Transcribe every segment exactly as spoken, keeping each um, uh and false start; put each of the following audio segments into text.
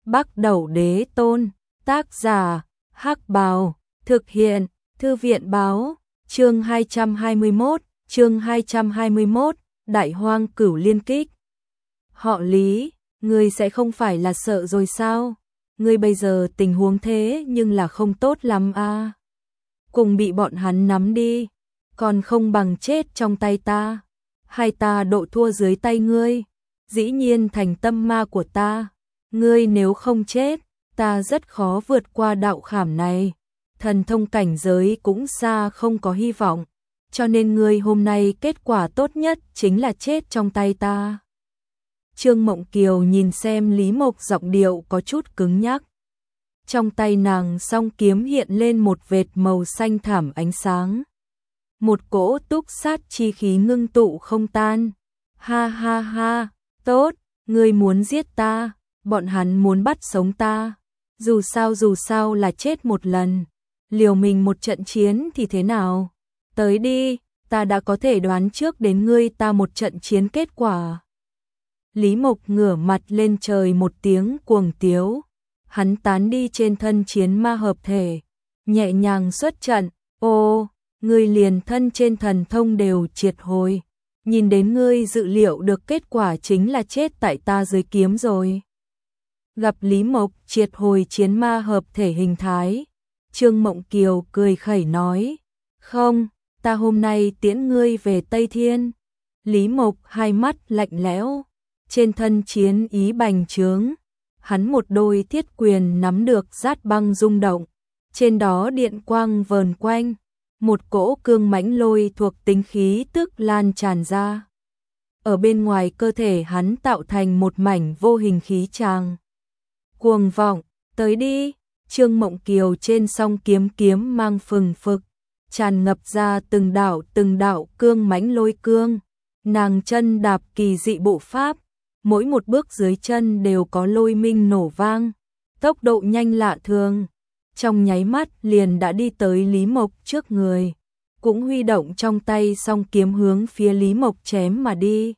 Bắc Đẩu Đế Tôn, tác giả, Hắc Bào, thực hiện, Thư viện báo, chương hai trăm hai mươi mốt, chương hai trăm hai mươi mốt, Đại Hoang Cửu Liên Kích. Họ Lý, ngươi sẽ không phải là sợ rồi sao? Ngươi bây giờ tình huống thế nhưng là không tốt lắm à? Cùng bị bọn hắn nắm đi, còn không bằng chết trong tay ta. Hay ta độ thua dưới tay ngươi, dĩ nhiên thành tâm ma của ta. Ngươi nếu không chết, ta rất khó vượt qua đạo khảm này. Thần thông cảnh giới cũng xa không có hy vọng, cho nên ngươi hôm nay kết quả tốt nhất chính là chết trong tay ta. Trương Mộng Kiều nhìn xem Lý Mộc giọng điệu có chút cứng nhắc. Trong tay nàng song kiếm hiện lên một vệt màu xanh thảm ánh sáng. Một cỗ túc sát chi khí ngưng tụ không tan. Ha ha ha, tốt, ngươi muốn giết ta, bọn hắn muốn bắt sống ta. Dù sao dù sao là chết một lần, liều mình một trận chiến thì thế nào? Tới đi, ta đã có thể đoán trước đến ngươi ta một trận chiến kết quả. Lý Mộc ngửa mặt lên trời một tiếng cuồng tiếu. Hắn tán đi trên thân chiến ma hợp thể, nhẹ nhàng xuất trận. Ô, ngươi liền thân trên thần thông đều triệt hồi. Nhìn đến ngươi dự liệu được kết quả chính là chết tại ta dưới kiếm rồi. Gặp Lý Mộc triệt hồi chiến ma hợp thể hình thái, Trương Mộng Kiều cười khẩy nói, không, ta hôm nay tiễn ngươi về Tây Thiên. Lý Mộc hai mắt lạnh lẽo, trên thân chiến ý bành trướng. Hắn một đôi thiết quyền nắm được rát băng rung động, trên đó điện quang vờn quanh, một cỗ cương mãnh lôi thuộc tính khí tức lan tràn ra. Ở bên ngoài cơ thể hắn tạo thành một mảnh vô hình khí tràng. Cuồng vọng, tới đi, Trương Mộng Kiều trên song kiếm kiếm mang phừng phực, tràn ngập ra từng đạo từng đạo cương mãnh lôi cương. Nàng chân đạp kỳ dị bộ pháp, mỗi một bước dưới chân đều có lôi minh nổ vang, tốc độ nhanh lạ thường. Trong nháy mắt liền đã đi tới Lý Mộc trước người, cũng huy động trong tay song kiếm hướng phía Lý Mộc chém mà đi.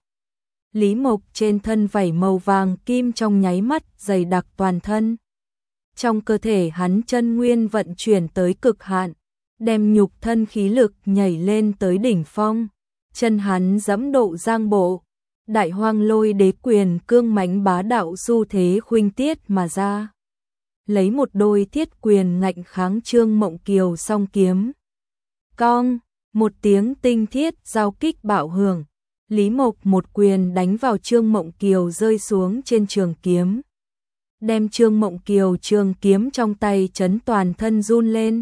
Lý Mộc trên thân vảy màu vàng kim trong nháy mắt dày đặc toàn thân. Trong cơ thể hắn chân nguyên vận chuyển tới cực hạn, đem nhục thân khí lực nhảy lên tới đỉnh phong. Chân hắn giẫm độ giang bộ, Đại Hoang Lôi Đế quyền cương mãnh bá đạo xu thế khuynh tiết mà ra. Lấy một đôi thiết quyền ngạnh kháng Trương Mộng Kiều song kiếm. Cong, một tiếng tinh thiết giao kích bạo hưởng, Lý Mộc một quyền đánh vào Trương Mộng Kiều rơi xuống trên trường kiếm. Đem Trương Mộng Kiều trường kiếm trong tay chấn toàn thân run lên.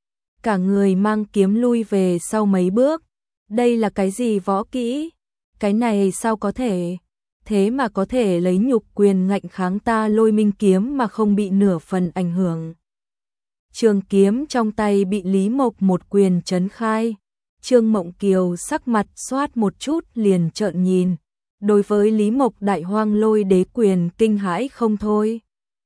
Cả người mang kiếm lui về sau mấy bước. Đây là cái gì võ kỹ? Cái này sao có thể? Thế mà có thể lấy nhục quyền ngạnh kháng ta lôi minh kiếm mà không bị nửa phần ảnh hưởng. Trường kiếm trong tay bị Lý Mộc một quyền chấn khai. Trương Mộng Kiều sắc mặt xoát một chút liền trợn nhìn. Đối với Lý Mộc Đại Hoang Lôi Đế quyền kinh hãi không thôi.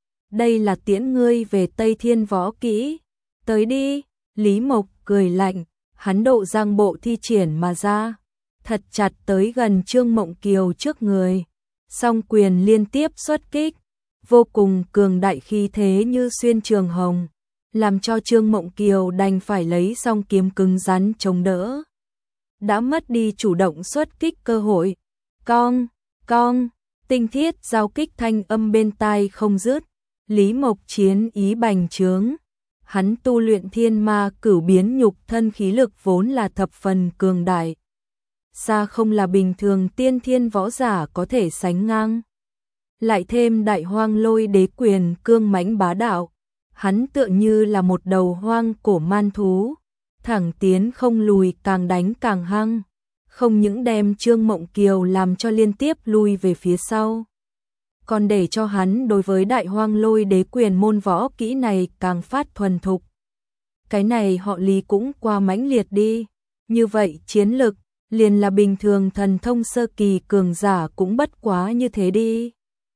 Đây là tiễn ngươi về Tây Thiên võ kỹ. Tới đi, Lý Mộc cười lạnh, hắn độ giang bộ thi triển mà ra. Thật chặt tới gần Trương Mộng Kiều trước người. Song quyền liên tiếp xuất kích, vô cùng cường đại khí thế như xuyên trường hồng, làm cho Trương Mộng Kiều đành phải lấy song kiếm cứng rắn chống đỡ. Đã mất đi chủ động xuất kích cơ hội. Cong, cong, tinh thiết giao kích thanh âm bên tai không dứt. Lý Mộc chiến ý bành trướng. Hắn tu luyện thiên ma cửu biến nhục thân khí lực vốn là thập phần cường đại. Xa không là bình thường tiên thiên võ giả có thể sánh ngang. Lại thêm Đại Hoang Lôi Đế quyền cương mãnh bá đạo, hắn tựa như là một đầu hoang cổ man thú, thẳng tiến không lùi, càng đánh càng hăng, không những đem Trương Mộng Kiều làm cho liên tiếp lui về phía sau, còn để cho hắn đối với Đại Hoang Lôi Đế quyền môn võ kỹ này càng phát thuần thục. Cái này họ Lý cũng qua mãnh liệt đi, như vậy chiến lực liền là bình thường thần thông sơ kỳ cường giả cũng bất quá như thế đi.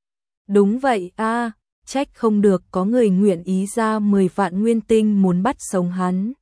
Đúng vậy a, à, trách không được có người nguyện ý ra mười vạn nguyên tinh muốn bắt sống hắn.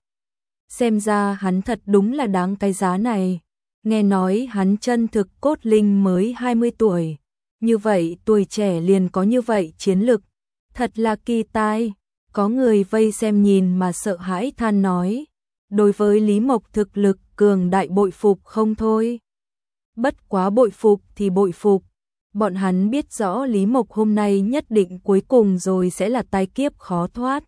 Xem ra hắn thật đúng là đáng cái giá này. Nghe nói hắn chân thực cốt linh mới hai mươi tuổi. Như vậy tuổi trẻ liền có như vậy chiến lực, Thật là kỳ tai, có người vây xem nhìn mà sợ hãi than nói. Đối với Lý Mộc thực lực cường đại bội phục không thôi. Bất quá bội phục thì bội phục, bọn hắn biết rõ Lý Mộc hôm nay nhất định cuối cùng rồi sẽ là tai kiếp khó thoát.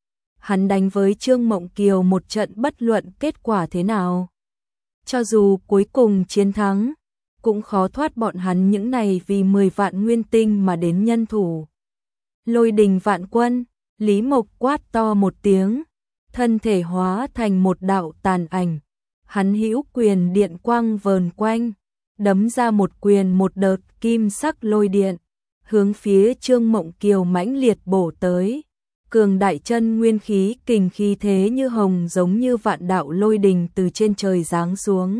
Hắn đánh với Trương Mộng Kiều một trận bất luận kết quả thế nào. Cho dù cuối cùng chiến thắng, cũng khó thoát bọn hắn những này vì mười vạn nguyên tinh mà đến nhân thủ. Lôi đình vạn quân, Lý Mộc quát to một tiếng, thân thể hóa thành một đạo tàn ảnh. Hắn hữu quyền điện quang vờn quanh, đấm ra một quyền một đợt kim sắc lôi điện, hướng phía Trương Mộng Kiều mãnh liệt bổ tới. Cường đại chân nguyên khí kình khí thế như hồng giống như vạn đạo lôi đình từ trên trời giáng xuống.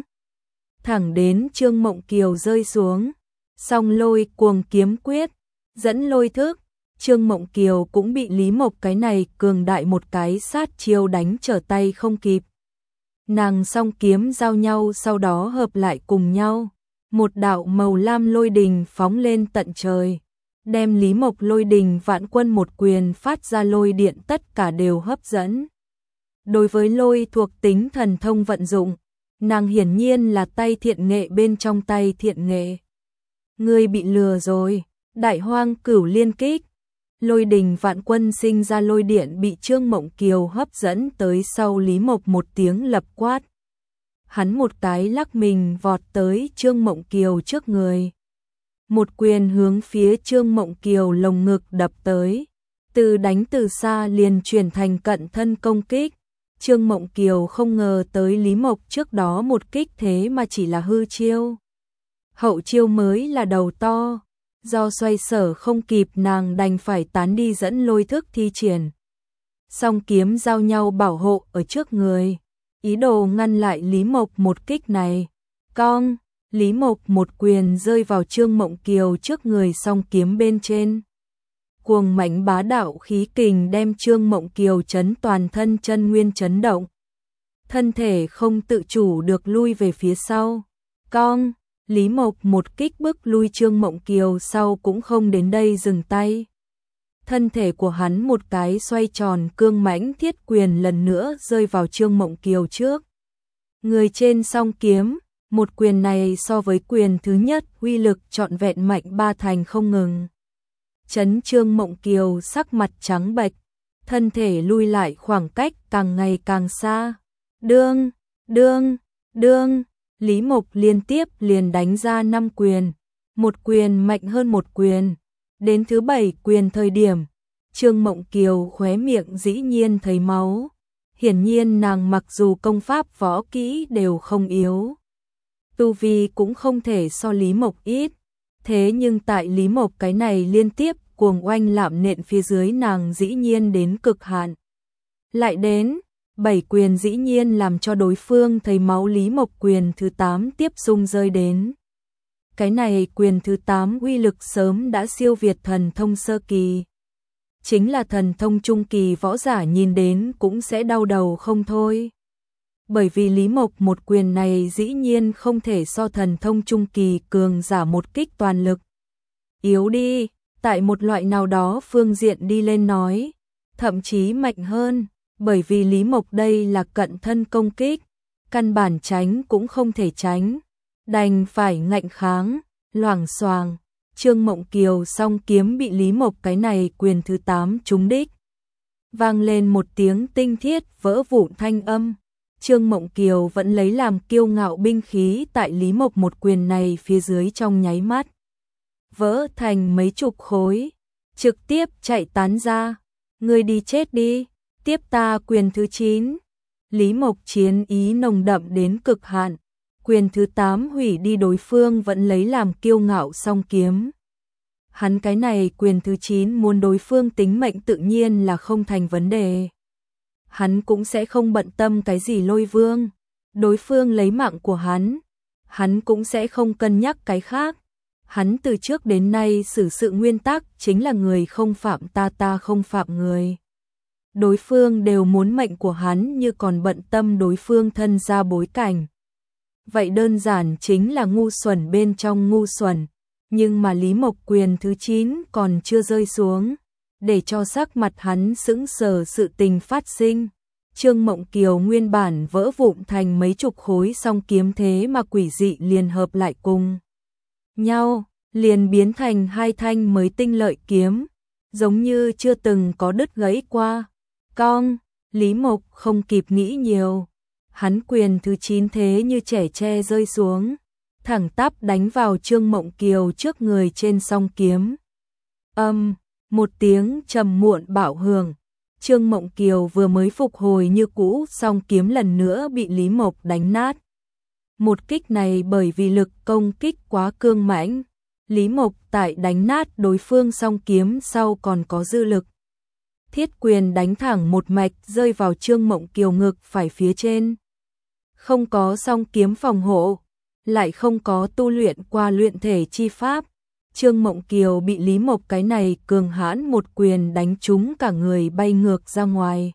Thẳng đến Trương Mộng Kiều rơi xuống, song lôi cuồng kiếm quyết, dẫn lôi thức, Trương Mộng Kiều cũng bị Lý Mộc cái này cường đại một cái sát chiêu đánh trở tay không kịp. Nàng song kiếm giao nhau sau đó hợp lại cùng nhau, một đạo màu lam lôi đình phóng lên tận trời, đem Lý Mộc lôi đình vạn quân một quyền phát ra lôi điện tất cả đều hấp dẫn. Đối với lôi thuộc tính thần thông vận dụng, nàng hiển nhiên là tay thiện nghệ bên trong tay thiện nghệ. Ngươi bị lừa rồi, Đại Hoang Cửu Liên Kích. Lôi đình vạn quân sinh ra lôi điện bị Trương Mộng Kiều hấp dẫn tới sau Lý Mộc một tiếng lập quát. Hắn một cái lắc mình vọt tới Trương Mộng Kiều trước người. Một quyền hướng phía Trương Mộng Kiều lồng ngực đập tới. Từ đánh từ xa liền chuyển thành cận thân công kích. Trương Mộng Kiều không ngờ tới Lý Mộc trước đó một kích thế mà chỉ là hư chiêu. Hậu chiêu mới là đầu to. Do xoay sở không kịp nàng đành phải tán đi dẫn lôi thức thi triển. Song kiếm giao nhau bảo hộ ở trước người, ý đồ ngăn lại Lý Mộc một kích này. Cong, Lý Mộc một quyền rơi vào Trương Mộng Kiều trước người song kiếm bên trên. Cuồng mãnh bá đạo khí kình đem Trương Mộng Kiều chấn toàn thân chân nguyên chấn động. Thân thể không tự chủ được lui về phía sau. Cong, Lý Mộc một kích bức lui Trương Mộng Kiều sau cũng không đến đây dừng tay. Thân thể của hắn một cái xoay tròn cương mãnh thiết quyền lần nữa rơi vào Trương Mộng Kiều trước. Người trên song kiếm, một quyền này so với quyền thứ nhất uy lực trọn vẹn mạnh ba thành không ngừng. Chấn Trương Mộng Kiều sắc mặt trắng bệch, thân thể lui lại khoảng cách càng ngày càng xa. Đương, đương, đương. Lý Mộc liên tiếp liền đánh ra năm quyền, một quyền mạnh hơn một quyền. Đến thứ bảy quyền thời điểm, Trương Mộng Kiều khóe miệng dĩ nhiên thấy máu. Hiển nhiên nàng mặc dù công pháp võ kỹ đều không yếu, tu vi cũng không thể so Lý Mộc ít. Thế nhưng tại Lý Mộc cái này liên tiếp cuồng oanh lạm nện phía dưới nàng dĩ nhiên đến cực hạn. Lại đến bảy quyền dĩ nhiên làm cho đối phương thấy máu. Lý Mộc quyền thứ tám tiếp xung rơi đến. Cái này quyền thứ tám uy lực sớm đã siêu việt thần thông sơ kỳ. Chính là thần thông trung kỳ võ giả nhìn đến cũng sẽ đau đầu không thôi. Bởi vì Lý Mộc một quyền này dĩ nhiên không thể so thần thông trung kỳ cường giả một kích toàn lực. Yếu đi, tại một loại nào đó phương diện đi lên nói, thậm chí mạnh hơn. Bởi vì Lý Mộc đây là cận thân công kích, căn bản tránh cũng không thể tránh, đành phải ngạnh kháng. Loảng xoàng, Trương Mộng Kiều song kiếm bị Lý Mộc cái này quyền thứ tám trúng đích. Vang lên một tiếng tinh thiết vỡ vụn thanh âm. Trương Mộng Kiều vẫn lấy làm kiêu ngạo binh khí tại Lý Mộc một quyền này phía dưới trong nháy mắt vỡ thành mấy chục khối, trực tiếp chạy tán ra. Ngươi đi chết đi. Tiếp ta quyền thứ chín. Lý Mộc chiến ý nồng đậm đến cực hạn. Quyền thứ tám hủy đi đối phương vẫn lấy làm kiêu ngạo song kiếm. Hắn cái này quyền thứ chín muốn đối phương tính mệnh tự nhiên là không thành vấn đề. Hắn cũng sẽ không bận tâm cái gì Lôi Vương. Đối phương lấy mạng của hắn, hắn cũng sẽ không cân nhắc cái khác. Hắn từ trước đến nay xử sự nguyên tắc chính là người không phạm ta, ta không phạm người. Đối phương đều muốn mệnh của hắn như còn bận tâm đối phương thân ra bối cảnh. Vậy đơn giản chính là ngu xuẩn bên trong ngu xuẩn. Nhưng mà Lý Mộc quyền thứ chín còn chưa rơi xuống. để cho sắc mặt hắn sững sờ sự tình phát sinh. Trương Mộng Kiều nguyên bản vỡ vụn thành mấy chục khối song kiếm thế mà quỷ dị liền hợp lại cùng nhau, liền biến thành hai thanh mới tinh lợi kiếm, giống như chưa từng có đứt gãy qua. Cong, Lý Mộc không kịp nghĩ nhiều, hắn quyền thứ chín thế như trẻ tre rơi xuống, thẳng tắp đánh vào Trương Mộng Kiều trước người trên song kiếm. Âm, um, một tiếng trầm muộn bạo hưởng, Trương Mộng Kiều vừa mới phục hồi như cũ, song kiếm lần nữa bị Lý Mộc đánh nát. Một kích này bởi vì lực công kích quá cương mãnh, Lý Mộc tại đánh nát đối phương song kiếm sau còn có dư lực. Thiết quyền đánh thẳng một mạch rơi vào Trương Mộng Kiều ngực phải phía trên. Không có song kiếm phòng hộ, lại không có tu luyện qua luyện thể chi pháp. Trương Mộng Kiều bị Lý Mộc cái này cường hãn một quyền đánh trúng cả người bay ngược ra ngoài.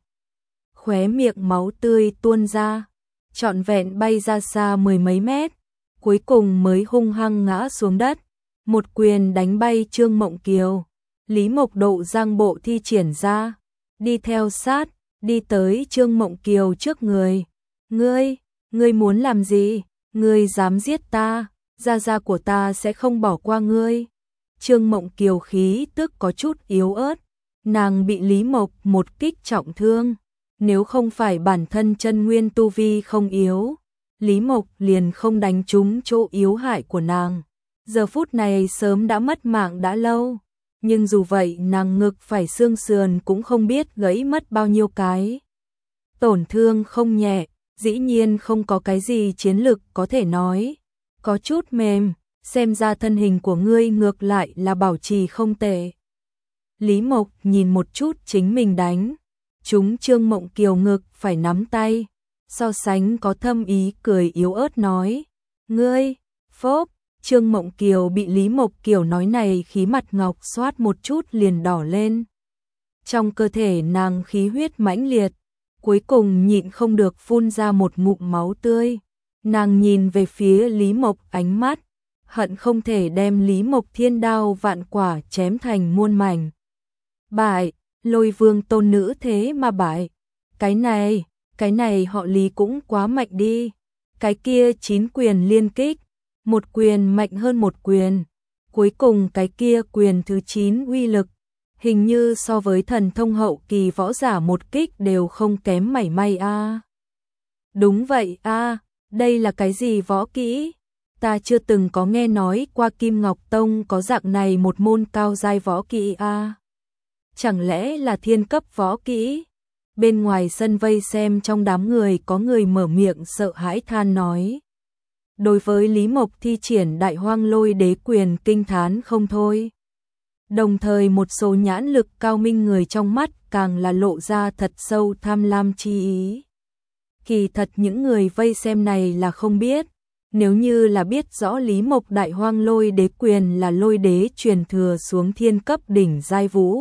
Khóe miệng máu tươi tuôn ra, trọn vẹn bay ra xa mười mấy mét, cuối cùng mới hung hăng ngã xuống đất. Một quyền đánh bay Trương Mộng Kiều, Lý Mộc độ giang bộ thi triển ra, đi theo sát, đi tới Trương Mộng Kiều trước người. Ngươi, ngươi muốn làm gì? Ngươi dám giết ta, gia gia của ta sẽ không bỏ qua ngươi. Trương Mộng Kiều khí tức có chút yếu ớt, nàng bị Lý Mộc một kích trọng thương, nếu không phải bản thân chân nguyên tu vi không yếu, Lý Mộc liền không đánh trúng chỗ yếu hại của nàng. Giờ phút này sớm đã mất mạng đã lâu, nhưng dù vậy nàng ngực phải xương sườn cũng không biết gãy mất bao nhiêu cái. Tổn thương không nhẹ, dĩ nhiên không có cái gì chiến lực có thể nói. Có chút mềm, xem ra thân hình của ngươi ngược lại là bảo trì không tệ. Lý Mộc nhìn một chút chính mình đánh, chúng Trương Mộng Kiều ngực phải nắm tay, so sánh có thâm ý cười yếu ớt nói. Ngươi, phốp, Trương Mộng Kiều bị Lý Mộc Kiều nói này khí mặt ngọc xoát một chút liền đỏ lên. Trong cơ thể nàng khí huyết mãnh liệt, cuối cùng nhịn không được phun ra một ngụm máu tươi. Nàng nhìn về phía Lý Mộc ánh mắt, hận không thể đem Lý Mộc thiên đao vạn quả chém thành muôn mảnh. Bại, Lôi Vương tôn nữ thế mà bại. Cái này, cái này họ Lý cũng quá mạnh đi. Cái kia chín quyền liên kích, một quyền mạnh hơn một quyền. Cuối cùng cái kia quyền thứ chín uy lực, hình như so với thần thông hậu kỳ võ giả một kích đều không kém mảy may a. À. Đúng vậy a, à, đây là cái gì võ kỹ? Ta chưa từng có nghe nói qua Kim Ngọc Tông có dạng này một môn cao giai võ kỹ a. À. Chẳng lẽ là thiên cấp võ kỹ? Bên ngoài sân vây xem trong đám người có người mở miệng sợ hãi than nói. Đối với Lý Mộc thi triển Đại Hoang Lôi Đế quyền kinh thán không thôi. Đồng thời một số nhãn lực cao minh người trong mắt càng là lộ ra thật sâu tham lam chi ý. Kỳ thật những người vây xem này là không biết, nếu như là biết rõ Lý Mộc Đại Hoang Lôi Đế quyền là lôi đế truyền thừa xuống thiên cấp đỉnh giai vũ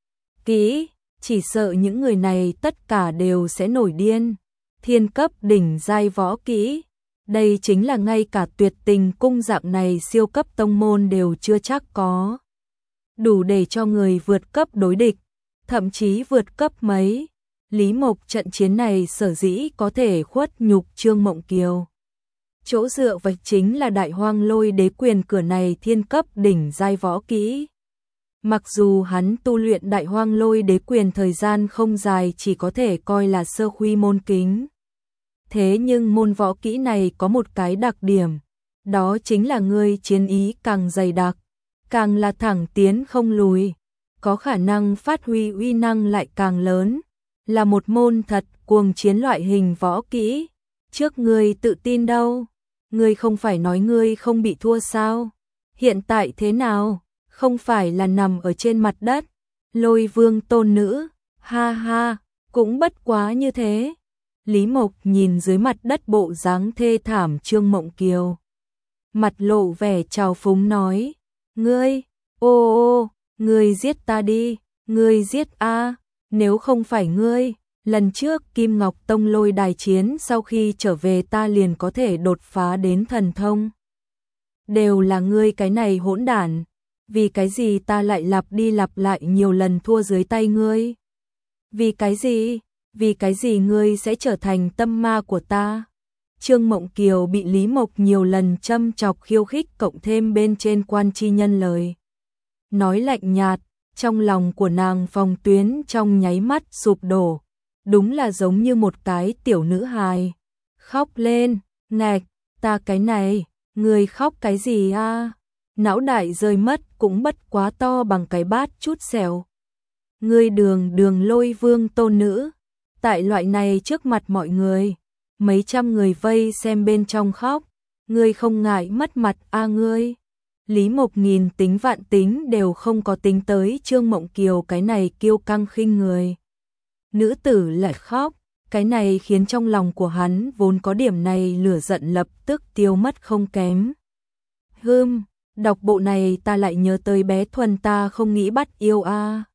kỹ, chỉ sợ những người này tất cả đều sẽ nổi điên. Thiên cấp đỉnh giai võ kỹ, đây chính là ngay cả Tuyệt Tình cung dạng này siêu cấp tông môn đều chưa chắc có. Đủ để cho người vượt cấp đối địch, thậm chí vượt cấp mấy. Lý Mộc trận chiến này sở dĩ có thể khuất nhục Trương Mộng Kiều. Chỗ dựa vạch chính là Đại Hoang Lôi Đế quyền cửa này thiên cấp đỉnh giai võ kỹ. Mặc dù hắn tu luyện Đại Hoang Lôi Đế quyền thời gian không dài, chỉ có thể coi là sơ khuy môn kính. Thế nhưng môn võ kỹ này có một cái đặc điểm, đó chính là ngươi chiến ý càng dày đặc, càng là thẳng tiến không lùi, có khả năng phát huy uy năng lại càng lớn, là một môn thật cuồng chiến loại hình võ kỹ. Trước ngươi tự tin đâu? Ngươi không phải nói ngươi không bị thua sao? Hiện tại thế nào? Không phải là nằm ở trên mặt đất? Lôi Vương tôn nữ, ha ha, cũng bất quá như thế. Lý Mộc nhìn dưới mặt đất bộ dáng thê thảm Trương Mộng Kiều, mặt lộ vẻ trào phúng nói. Ngươi, ô ô, ngươi giết ta đi, ngươi giết a, nếu không phải ngươi, lần trước Kim Ngọc Tông lôi đài chiến sau khi trở về ta liền có thể đột phá đến thần thông. Đều là ngươi cái này hỗn đản, vì cái gì ta lại lặp đi lặp lại nhiều lần thua dưới tay ngươi? Vì cái gì? Vì cái gì ngươi sẽ trở thành tâm ma của ta? Trương Mộng Kiều bị Lý Mộc nhiều lần châm chọc khiêu khích cộng thêm bên trên quan chi nhân lời nói lạnh nhạt, trong lòng của nàng phòng tuyến trong nháy mắt sụp đổ, đúng là giống như một cái tiểu nữ hài. Khóc lên, ngạch, ta cái này, người khóc cái gì a? Não đại rơi mất cũng bất quá to bằng cái bát chút xẻo. Ngươi đường đường lôi vương tôn nữ, tại loại này trước mặt mọi người, mấy trăm người vây xem bên trong khóc, ngươi không ngại mất mặt a ngươi? Lý Mộc nghìn tính vạn tính đều không có tính tới Trương Mộng Kiều cái này kiêu căng khinh người. Nữ tử lại khóc, cái này khiến trong lòng của hắn vốn có điểm này lửa giận lập tức tiêu mất không kém. Hừm, đọc bộ này ta lại nhớ tới bé Thuần ta không nghĩ bắt yêu a.